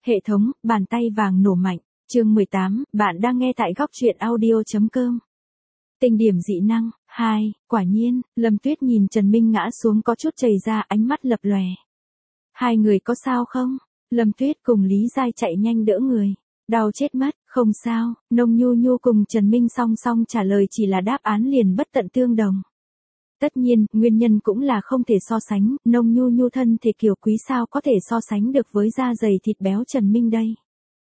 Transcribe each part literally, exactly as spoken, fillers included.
Hệ thống, bàn tay vàng nổ mạnh, chương mười tám, bạn đang nghe tại góc truyện audio.com. Tinh điểm dị năng, hai, quả nhiên, Lâm Tuyết nhìn Trần Minh ngã xuống có chút chảy ra, ánh mắt lập lòe. Hai người có sao không? Lâm Tuyết cùng Lý Giai chạy nhanh đỡ người. Đau chết mất, không sao, Nông Nhu Nhu cùng Trần Minh song song trả lời chỉ là đáp án liền bất tận tương đồng. Tất nhiên, nguyên nhân cũng là không thể so sánh, Nông Nhu Nhu thân thể kiều quý sao có thể so sánh được với da dày thịt béo Trần Minh đây.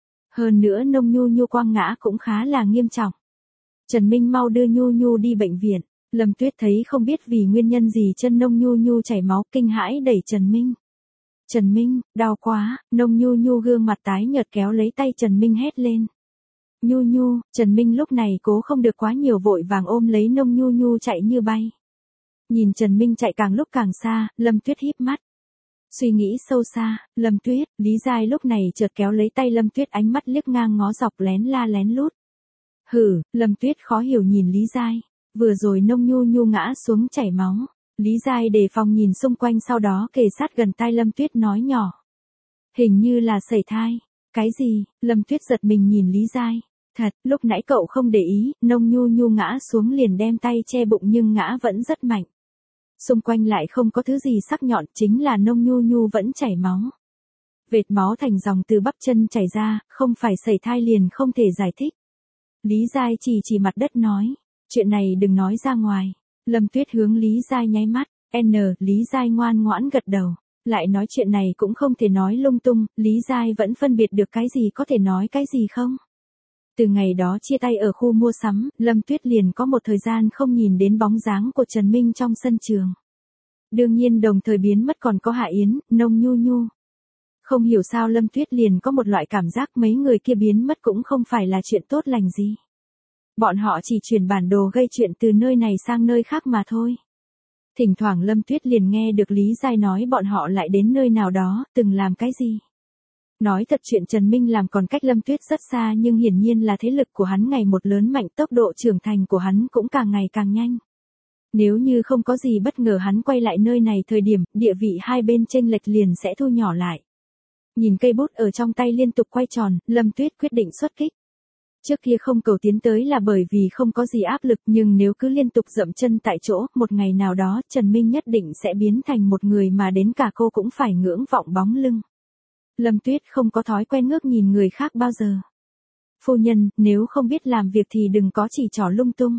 Hơn nữa Nông Nhu Nhu quăng ngã cũng khá là nghiêm trọng. Trần Minh mau đưa Nhu Nhu đi bệnh viện. Lâm Tuyết thấy không biết vì nguyên nhân gì chân Nông Nhu Nhu chảy máu, kinh hãi đẩy Trần Minh. Trần Minh, đau quá, Nông Nhu Nhu gương mặt tái nhợt kéo lấy tay Trần Minh hét lên. Nhu Nhu, Trần Minh lúc này cố không được quá nhiều vội vàng ôm lấy Nông Nhu Nhu chạy như bay. Nhìn Trần Minh chạy càng lúc càng xa, Lâm Tuyết híp mắt. Suy nghĩ sâu xa, Lâm Tuyết, Lý Giai lúc này chợt kéo lấy tay Lâm Tuyết, ánh mắt liếc ngang ngó dọc lén la lén lút. Hử, Lâm Tuyết khó hiểu nhìn Lý Giai, vừa rồi Nông Nhu Nhu ngã xuống chảy máu. Lý Giai đề phòng nhìn xung quanh, sau đó kề sát gần tai Lâm Tuyết nói nhỏ. Hình như là sẩy thai. Cái gì? Lâm Tuyết giật mình nhìn Lý Giai. Thật, lúc nãy cậu không để ý, Nông Nhu Nhu ngã xuống liền đem tay che bụng nhưng ngã vẫn rất mạnh. Xung quanh lại không có thứ gì sắc nhọn, chính là Nông Nhu Nhu vẫn chảy máu. Vệt máu thành dòng từ bắp chân chảy ra, không phải sẩy thai liền không thể giải thích. Lý Giai chỉ chỉ mặt đất nói, chuyện này đừng nói ra ngoài. Lâm Tuyết hướng Lý Giai nháy mắt, N, Lý Giai ngoan ngoãn gật đầu, lại nói chuyện này cũng không thể nói lung tung, Lý Giai vẫn phân biệt được cái gì có thể nói cái gì không. Từ ngày đó chia tay ở khu mua sắm, Lâm Tuyết liền có một thời gian không nhìn đến bóng dáng của Trần Minh trong sân trường. Đương nhiên đồng thời biến mất còn có Hạ Yến, Nông Nhu Nhu. Không hiểu sao Lâm Tuyết liền có một loại cảm giác mấy người kia biến mất cũng không phải là chuyện tốt lành gì. Bọn họ chỉ chuyển bản đồ gây chuyện từ nơi này sang nơi khác mà thôi. Thỉnh thoảng Lâm Tuyết liền nghe được Lý Giai nói bọn họ lại đến nơi nào đó, từng làm cái gì. Nói thật chuyện Trần Minh làm còn cách Lâm Tuyết rất xa, nhưng hiển nhiên là thế lực của hắn ngày một lớn mạnh, tốc độ trưởng thành của hắn cũng càng ngày càng nhanh. Nếu như không có gì bất ngờ hắn quay lại nơi này thời điểm, địa vị hai bên chênh lệch liền sẽ thu nhỏ lại. Nhìn cây bút ở trong tay liên tục quay tròn, Lâm Tuyết quyết định xuất kích. Trước kia không cầu tiến tới là bởi vì không có gì áp lực, nhưng nếu cứ liên tục dậm chân tại chỗ, một ngày nào đó Trần Minh nhất định sẽ biến thành một người mà đến cả cô cũng phải ngưỡng vọng bóng lưng. Lâm Tuyết không có thói quen ngước nhìn người khác bao giờ. Phu nhân, nếu không biết làm việc thì đừng có chỉ trỏ lung tung.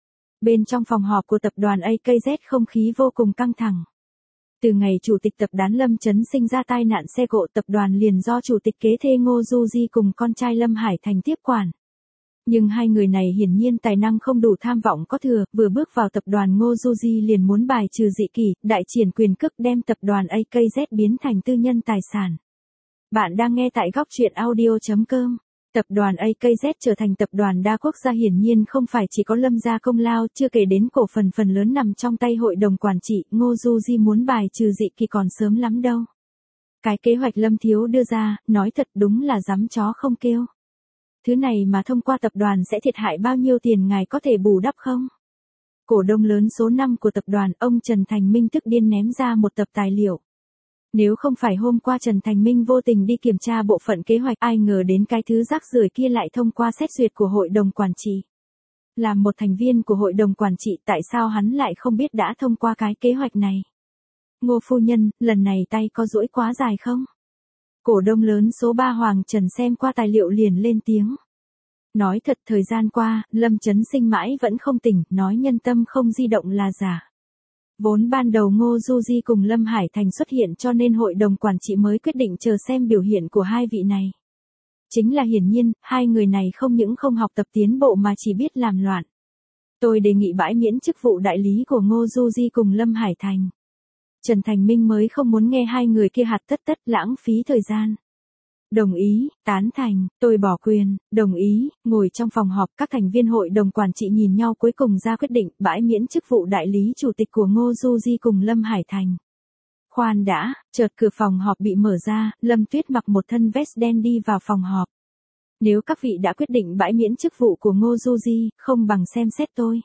Bên trong phòng họp của tập đoàn a ca dét không khí vô cùng căng thẳng. Từ ngày chủ tịch tập đoàn Lâm Chấn sinh ra tai nạn xe cộ, tập đoàn liền do chủ tịch kế thê Ngô Du Di cùng con trai Lâm Hải Thành tiếp quản. Nhưng hai người này hiển nhiên tài năng không đủ, tham vọng có thừa, vừa bước vào tập đoàn Ngô Du Di liền muốn bài trừ dị kỷ, đại triển quyền cước đem tập đoàn a ca dét biến thành tư nhân tài sản. Bạn đang nghe tại góc truyện audio.com. Tập đoàn a ca dét trở thành tập đoàn đa quốc gia hiển nhiên không phải chỉ có Lâm gia công lao, chưa kể đến cổ phần phần lớn nằm trong tay hội đồng quản trị, Ngô Du Di muốn bài trừ dị kỷ còn sớm lắm đâu. Cái kế hoạch Lâm Thiếu đưa ra, nói thật đúng là dám chó không kêu. Thứ này mà thông qua tập đoàn sẽ thiệt hại bao nhiêu tiền ngài có thể bù đắp không? Cổ đông lớn số năm của tập đoàn, ông Trần Thành Minh tức điên ném ra một tập tài liệu. Nếu không phải hôm qua Trần Thành Minh vô tình đi kiểm tra bộ phận kế hoạch, ai ngờ đến cái thứ rác rưởi kia lại thông qua xét duyệt của hội đồng quản trị. Làm một thành viên của hội đồng quản trị, tại sao hắn lại không biết đã thông qua cái kế hoạch này? Ngô phu nhân, lần này tay có duỗi quá dài không? Cổ đông lớn số ba Hoàng Trần xem qua tài liệu liền lên tiếng. Nói thật thời gian qua, Lâm Chấn Sinh mãi vẫn không tỉnh, nói nhân tâm không di động là giả. Vốn ban đầu Ngô Du Di cùng Lâm Hải Thành xuất hiện cho nên hội đồng quản trị mới quyết định chờ xem biểu hiện của hai vị này. Chính là hiển nhiên, hai người này không những không học tập tiến bộ mà chỉ biết làm loạn. Tôi đề nghị bãi miễn chức vụ đại lý của Ngô Du Di cùng Lâm Hải Thành. Trần Thành Minh mới không muốn nghe hai người kia hạt tất tất lãng phí thời gian. Đồng ý, tán thành, tôi bỏ quyền, đồng ý, ngồi trong phòng họp các thành viên hội đồng quản trị nhìn nhau cuối cùng ra quyết định bãi miễn chức vụ đại lý chủ tịch của Ngô Du Di cùng Lâm Hải Thành. Khoan đã, chợt cửa phòng họp bị mở ra, Lâm Tuyết mặc một thân vest đen đi vào phòng họp. Nếu các vị đã quyết định bãi miễn chức vụ của Ngô Du Di, không bằng xem xét tôi.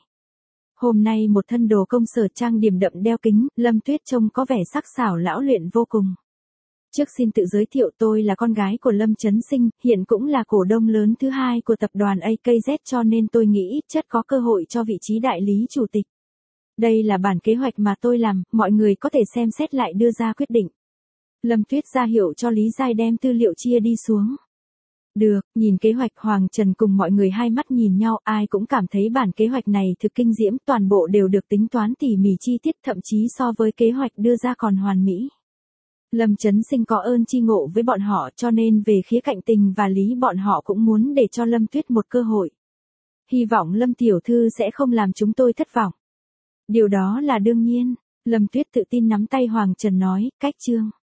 Hôm nay một thân đồ công sở trang điểm đậm đeo kính, Lâm Tuyết trông có vẻ sắc sảo lão luyện vô cùng. Trước xin tự giới thiệu, tôi là con gái của Lâm Chấn Sinh, hiện cũng là cổ đông lớn thứ hai của tập đoàn a ca dét, cho nên tôi nghĩ ít chất có cơ hội cho vị trí đại lý chủ tịch. Đây là bản kế hoạch mà tôi làm, mọi người có thể xem xét lại đưa ra quyết định. Lâm Tuyết ra hiệu cho Lý Giai đem tư liệu chia đi xuống. Được, nhìn kế hoạch, Hoàng Trần cùng mọi người hai mắt nhìn nhau, ai cũng cảm thấy bản kế hoạch này thực kinh diễm, toàn bộ đều được tính toán tỉ mỉ chi tiết, thậm chí so với kế hoạch đưa ra còn hoàn mỹ. Lâm Chấn Sinh có ơn chi ngộ với bọn họ, cho nên về khía cạnh tình và lý bọn họ cũng muốn để cho Lâm Tuyết một cơ hội. Hy vọng Lâm tiểu thư sẽ không làm chúng tôi thất vọng. Điều đó là đương nhiên, Lâm Tuyết tự tin nắm tay Hoàng Trần nói, cách chương.